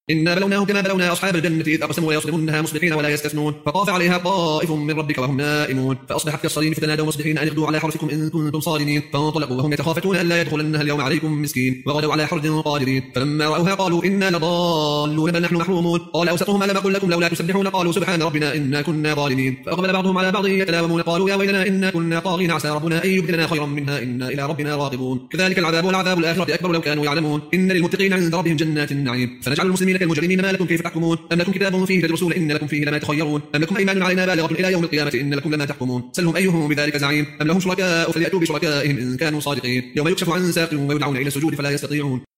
إنا بلوناهم كما بلونا أصحاب الجنة إذ أقسموا ليصرمنها مصبحين ولا يستثنون فطاف عليها طائف من ربك وهم نائمون فأصبحت كالصريم فتنادوا مصبحين أن اغدوا على حرثكم إن كنتم صارمين فانطلقوا وهم يتخافتون ألا يدخلنها اليوم عليكم مسكين وغدوا على حرد قادرين فلما رأوها قالوا إنا لضالون بل نحن محرومون قال أوسطهم ألم أقل لكم لولا تسبحون قالوا سبحان ربنا إنا كنا ظالمين فأقبل بعضهم على بعض يتلاومون قالوا يا ويلنا إنا كنا طاغين عسى ربنا أن يبدلنا خيرا منها إنا إلى ربنا راغبون كذلك العذاب والعذاب الآخرة أكبر لو كانوا يعلمون إن للمتقين عند ربهم جنات النعيم فنجعل المسلمين كالمجرمين ما لكم كيف تحكمون أم لكم كتاب فيه تدرسون إن لكم فيه لما تخيرون أم لكم أيمان علينا بالغة إلى يوم القيامة إن لكم لما تحكمون سلهم أيهم بذلك زعيم أم لهم شركاء فليأتوا بشركائهم إن كانوا صادقين يوم يكشف عن ساق ويدعون إلى السجود فلا يستطيعون